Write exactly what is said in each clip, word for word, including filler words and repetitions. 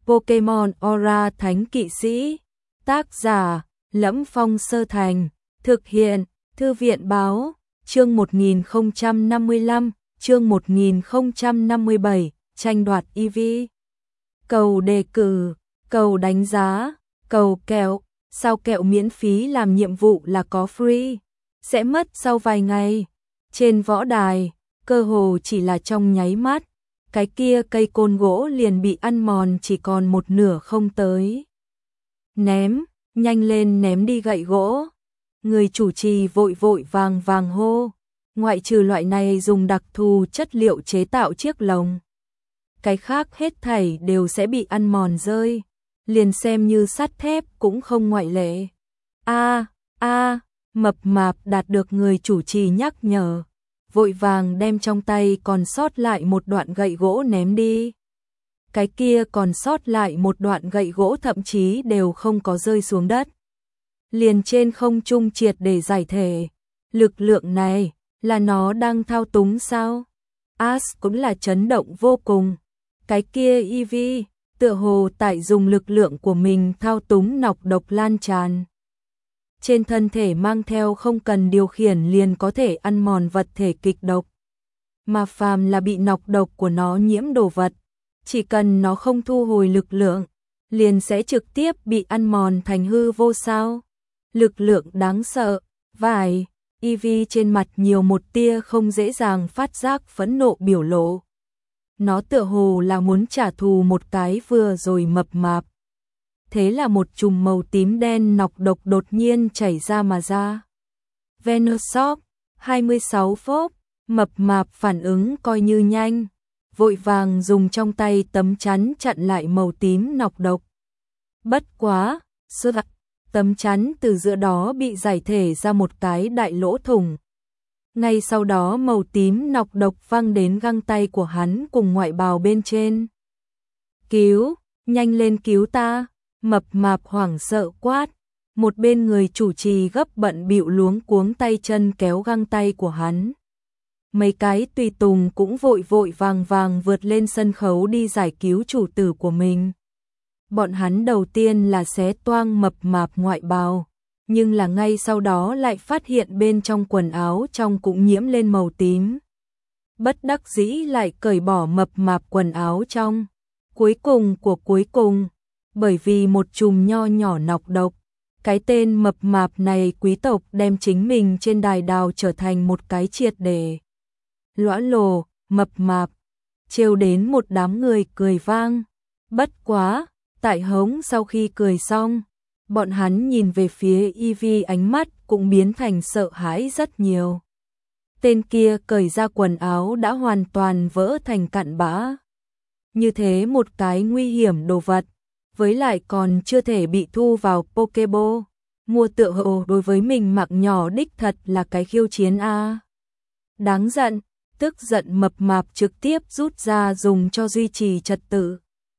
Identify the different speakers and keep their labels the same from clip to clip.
Speaker 1: Pokemon Aura Thánh Kỵ Sĩ. Tác giả: Lẫm Phong Sơ Thành. Thực hiện: Thư viện báo. Chương một nghìn không trăm năm mươi lăm, chương một nghìn không trăm năm mươi bảy, tranh đoạt e vê. Cầu đề cử, cầu đánh giá, cầu kẹo. Sao kẹo miễn phí làm nhiệm vụ là có free, sẽ mất sau vài ngày. Trên võ đài, cơ hồ chỉ là trong nháy mắt, cái kia cây côn gỗ liền bị ăn mòn chỉ còn một nửa không tới. Ném, nhanh lên ném đi gậy gỗ. Người chủ trì vội vội vàng vàng hô, ngoại trừ loại này dùng đặc thù chất liệu chế tạo chiếc lồng, cái khác hết thảy đều sẽ bị ăn mòn rơi, liền xem như sắt thép cũng không ngoại lệ. A, a, mập mạp đạt được người chủ trì nhắc nhở, vội vàng đem trong tay còn sót lại một đoạn gậy gỗ ném đi. Cái kia còn sót lại một đoạn gậy gỗ thậm chí đều không có rơi xuống đất, liền trên không trung triệt để giải thể. Lực lượng này là nó đang thao túng sao? Ash cũng là chấn động vô cùng. Cái kia e vê tựa hồ tại dùng lực lượng của mình thao túng nọc độc lan tràn. Trên thân thể mang theo không cần điều khiển liền có thể ăn mòn vật thể kịch độc. Mà phàm là bị nọc độc của nó nhiễm đồ vật, chỉ cần nó không thu hồi lực lượng, liền sẽ trực tiếp bị ăn mòn thành hư vô sao. Lực lượng đáng sợ, vài, e vê trên mặt nhiều một tia không dễ dàng phát giác phẫn nộ biểu lộ. Nó tựa hồ là muốn trả thù một cái vừa rồi mập mạp. Thế là một chùm màu tím đen nọc độc đột nhiên chảy ra mà ra. Venoshock, hai mươi sáu phốp, mập mạp phản ứng coi như nhanh, vội vàng dùng trong tay tấm chắn chặn lại màu tím nọc độc. Bất quá, sơ tấm chắn từ giữa đó bị giải thể ra một cái đại lỗ thủng. Ngay sau đó màu tím nọc độc văng đến găng tay của hắn cùng ngoại bào bên trên. Cứu, nhanh lên cứu ta, mập mạp hoảng sợ quát. Một bên người chủ trì gấp bận bịu luống cuống tay chân kéo găng tay của hắn. Mấy cái tùy tùng cũng vội vội vàng vàng vượt lên sân khấu đi giải cứu chủ tử của mình. Bọn hắn đầu tiên là xé toang mập mạp ngoại bào, nhưng là ngay sau đó lại phát hiện bên trong quần áo trong cũng nhiễm lên màu tím. Bất đắc dĩ lại cởi bỏ mập mạp quần áo trong. Cuối cùng của cuối cùng, bởi vì một chùm nho nhỏ nọc độc, cái tên mập mạp này quý tộc đem chính mình trên đài đào trở thành một cái triệt để lõa lồ, mập mạp, trêu đến một đám người cười vang. Bất quá, tại hống sau khi cười xong, bọn hắn nhìn về phía e vê ánh mắt cũng biến thành sợ hãi rất nhiều. Tên kia cởi ra quần áo đã hoàn toàn vỡ thành cặn bã. Như thế một cái nguy hiểm đồ vật, với lại còn chưa thể bị thu vào Pokéball, mua tựa hồ đối với mình mạng nhỏ đích thật là cái khiêu chiến a. Đáng giận, tức giận mập mạp trực tiếp rút ra dùng cho duy trì trật tự.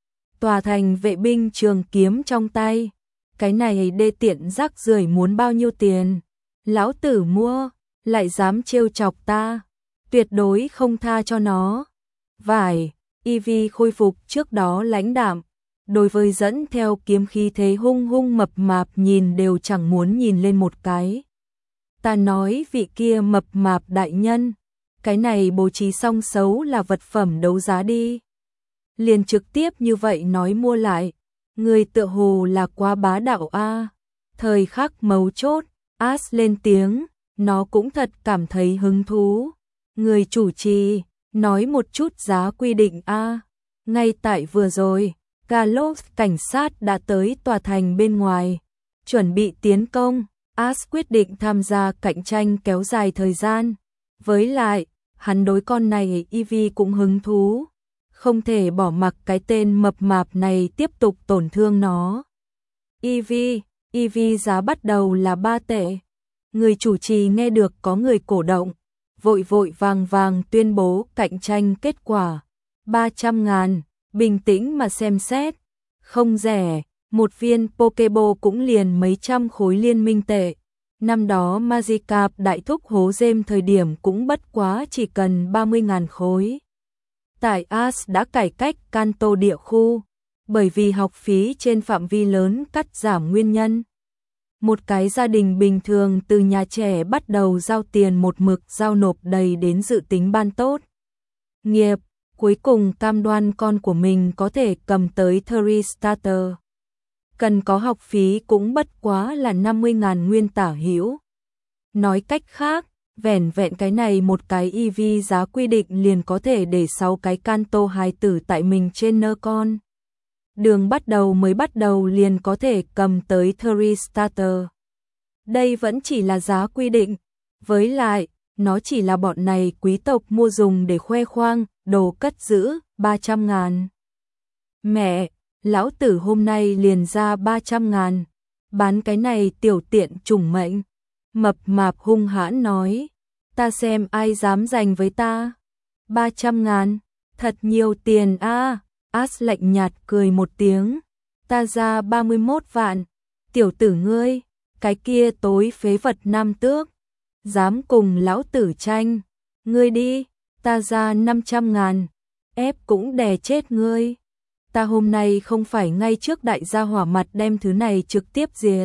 Speaker 1: Tòa thành vệ binh trường kiếm trong tay. Cái này đê tiện rác rưởi muốn bao nhiêu tiền? Lão tử mua, lại dám trêu chọc ta, tuyệt đối không tha cho nó. Vải, e vê khôi phục trước đó lãnh đạm, đối với dẫn theo kiếm khí thế hung hung mập mạp nhìn đều chẳng muốn nhìn lên một cái. Ta nói vị kia mập mạp đại nhân, cái này bố trí xong xấu là vật phẩm đấu giá đi. Liền trực tiếp như vậy nói mua lại. Người tựa hồ là quá bá đạo a. Thời khắc mấu chốt, Ash lên tiếng, nó cũng thật cảm thấy hứng thú. Người chủ trì, nói một chút giá quy định a. Ngay tại vừa rồi, Galos cảnh sát đã tới tòa thành bên ngoài, chuẩn bị tiến công. Ash quyết định tham gia cạnh tranh kéo dài thời gian. Với lại, hắn đối con này e vê cũng hứng thú. Không thể bỏ mặc cái tên mập mạp này tiếp tục tổn thương nó. e vê, e vê giá bắt đầu là ba tệ. Người chủ trì nghe được có người cổ động, vội vội vàng vàng tuyên bố cạnh tranh kết quả. ba trăm ngàn, bình tĩnh mà xem xét. Không rẻ, một viên Pokéball cũng liền mấy trăm khối liên minh tệ. Năm đó Magikarp đại thúc hố rêm thời điểm cũng bất quá chỉ cần ba mươi ngàn khối. Tại Ash đã cải cách Kanto địa khu, bởi vì học phí trên phạm vi lớn cắt giảm nguyên nhân. Một cái gia đình bình thường từ nhà trẻ bắt đầu giao tiền một mực giao nộp đầy đến dự tính ban tốt nghiệp, cuối cùng cam đoan con của mình có thể cầm tới three starter. Cần có học phí cũng bất quá là năm mươi ngàn nguyên tả hữu. Nói cách khác, vẻn vẹn cái này một cái e vê giá quy định liền có thể để sáu cái Kanto hài tử tại mình trên nơ con. Đường bắt đầu mới bắt đầu liền có thể cầm tới three starter. Đây vẫn chỉ là giá quy định, với lại, nó chỉ là bọn này quý tộc mua dùng để khoe khoang, đồ cất giữ, ba trăm ngàn. Mẹ, lão tử hôm nay liền ra ba trăm ngàn, bán cái này tiểu tiện trùng mệnh. Mập mạp hung hãn nói, ta xem ai dám giành với ta. ba trăm ngàn, thật nhiều tiền a. À. As lạnh nhạt cười một tiếng, ta ra ba mươi mốt vạn, tiểu tử ngươi, cái kia tối phế vật nam tước, dám cùng lão tử tranh, ngươi đi, ta ra năm trăm ngàn, ép cũng đè chết ngươi, ta hôm nay không phải ngay trước đại gia hỏa mặt đem thứ này trực tiếp diệt.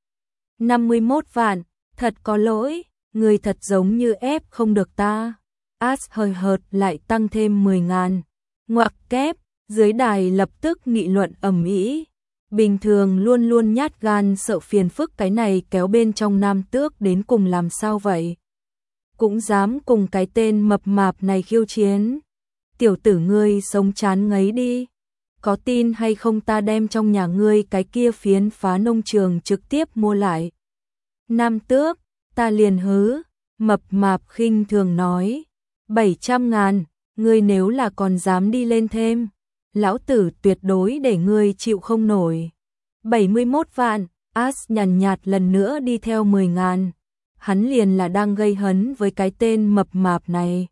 Speaker 1: năm mươi mốt vạn, thật có lỗi, ngươi thật giống như ép không được ta. As hơi hợt lại tăng thêm mười ngàn, ngoặc kép. Dưới đài lập tức nghị luận ầm ĩ. Bình thường luôn luôn nhát gan sợ phiền phức cái này kéo bên trong nam tước đến cùng làm sao vậy? Cũng dám cùng cái tên mập mạp này khiêu chiến. Tiểu tử ngươi sống chán ngấy đi. Có tin hay không ta đem trong nhà ngươi cái kia phiến phá nông trường trực tiếp mua lại. Nam tước, ta liền hứ. Mập mạp khinh thường nói. bảy trăm ngàn, ngươi nếu là còn dám đi lên thêm. Lão tử tuyệt đối để ngươi chịu không nổi. bảy mươi mốt vạn, As nhàn nhạt lần nữa đi theo mười ngàn. Hắn liền là đang gây hấn với cái tên mập mạp này.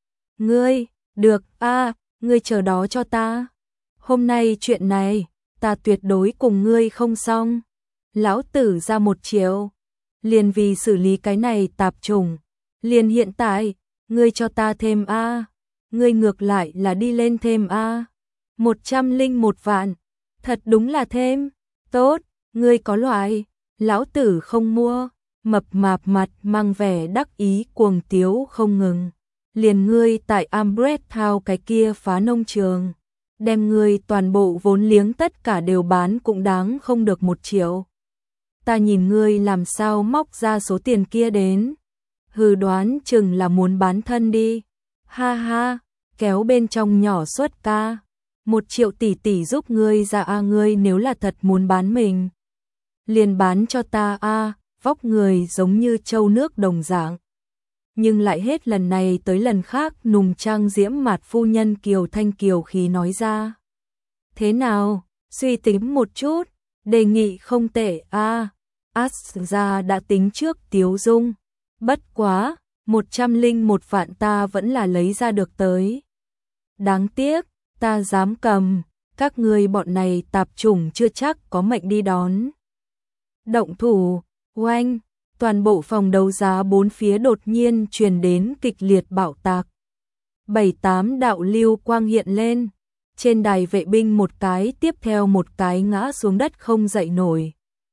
Speaker 1: Ngươi, được, a, ngươi chờ đó cho ta. Hôm nay chuyện này, ta tuyệt đối cùng ngươi không xong. Lão tử ra một triệu. Liền vì xử lý cái này tạp trùng. Liền hiện tại, ngươi cho ta thêm a. Ngươi ngược lại là đi lên thêm a. Một trăm linh một vạn, thật đúng là thêm, tốt, ngươi có loại, lão tử không mua, mập mạp mặt mang vẻ đắc ý cuồng tiếu không ngừng, liền ngươi tại Ambreth Town cái kia phá nông trường, đem ngươi toàn bộ vốn liếng tất cả đều bán cũng đáng không được một triệu. Ta nhìn ngươi làm sao móc ra số tiền kia đến, hừ đoán chừng là muốn bán thân đi, ha ha, kéo bên trong nhỏ xuất ca. Một triệu tỷ tỷ giúp ngươi ra a, ngươi nếu là thật muốn bán mình, liền bán cho ta a, vóc người giống như trâu nước đồng dạng. Nhưng lại hết lần này tới lần khác nùng trang diễm mạt phu nhân Kiều Thanh Kiều khí nói ra. Thế nào, suy tính một chút, đề nghị không tệ a. As ra đã tính trước tiếu dung, bất quá, một trăm linh một vạn ta vẫn là lấy ra được tới. Đáng tiếc. Ta dám cầm, các ngươi bọn này tạp chủng chưa chắc có mệnh đi đón. Động thủ, oanh, toàn bộ phòng đấu giá bốn phía đột nhiên truyền đến kịch liệt bạo tạc. Bảy tám đạo lưu quang hiện lên, trên đài vệ binh một cái tiếp theo một cái ngã xuống đất không dậy nổi.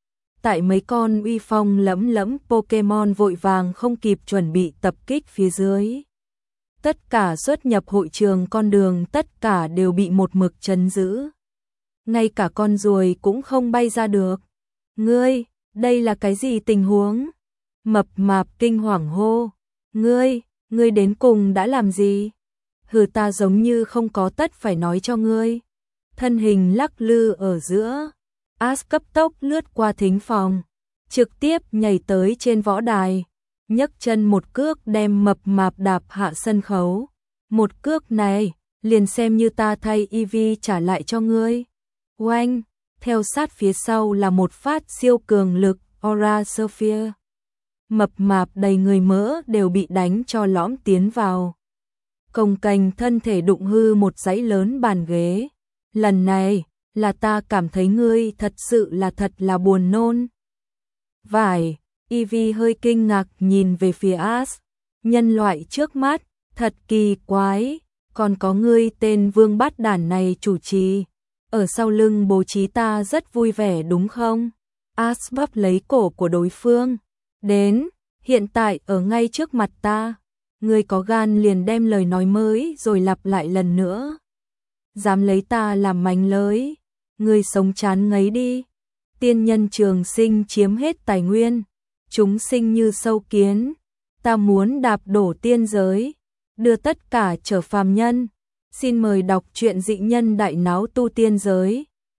Speaker 1: Tại mấy con uy phong lẫm lẫm Pokemon vội vàng không kịp chuẩn bị tập kích phía dưới. Tất cả xuất nhập hội trường con đường tất cả đều bị một mực trấn giữ. Ngay cả con ruồi cũng không bay ra được. Ngươi, đây là cái gì tình huống? Mập mạp kinh hoàng hô. Ngươi, ngươi đến cùng đã làm gì? Hừ ta giống như không có tất phải nói cho ngươi. Thân hình lắc lư ở giữa. As cấp tốc lướt qua thính phòng. Trực tiếp nhảy tới trên võ đài. Nhấc chân một cước đem mập mạp đạp hạ sân khấu. Một cước này, liền xem như ta thay e vê trả lại cho ngươi. Oanh, theo sát phía sau là một phát siêu cường lực, Aura Sphere. Mập mạp đầy người mỡ đều bị đánh cho lõm tiến vào. Cồng kềnh thân thể đụng hư một dãy lớn bàn ghế. Lần này, là ta cảm thấy ngươi thật sự là thật là buồn nôn. Vải. Ivy hơi kinh ngạc nhìn về phía As. Nhân loại trước mắt, thật kỳ quái, còn có ngươi tên vương bát đản này chủ trì. ở sau lưng bố trí ta rất vui vẻ đúng không? As bắp lấy cổ của đối phương. Đến, hiện tại ở ngay trước mặt ta. Ngươi có gan liền đem lời nói mới rồi lặp lại lần nữa. Dám lấy ta làm mánh lới. Ngươi sống chán ngấy đi. Tiên nhân trường sinh chiếm hết tài nguyên. Chúng sinh như sâu kiến. Ta muốn đạp đổ tiên giới. Đưa tất cả trở phàm nhân. Xin mời đọc truyện Dị Nhân Đại Náo Tu Tiên Giới.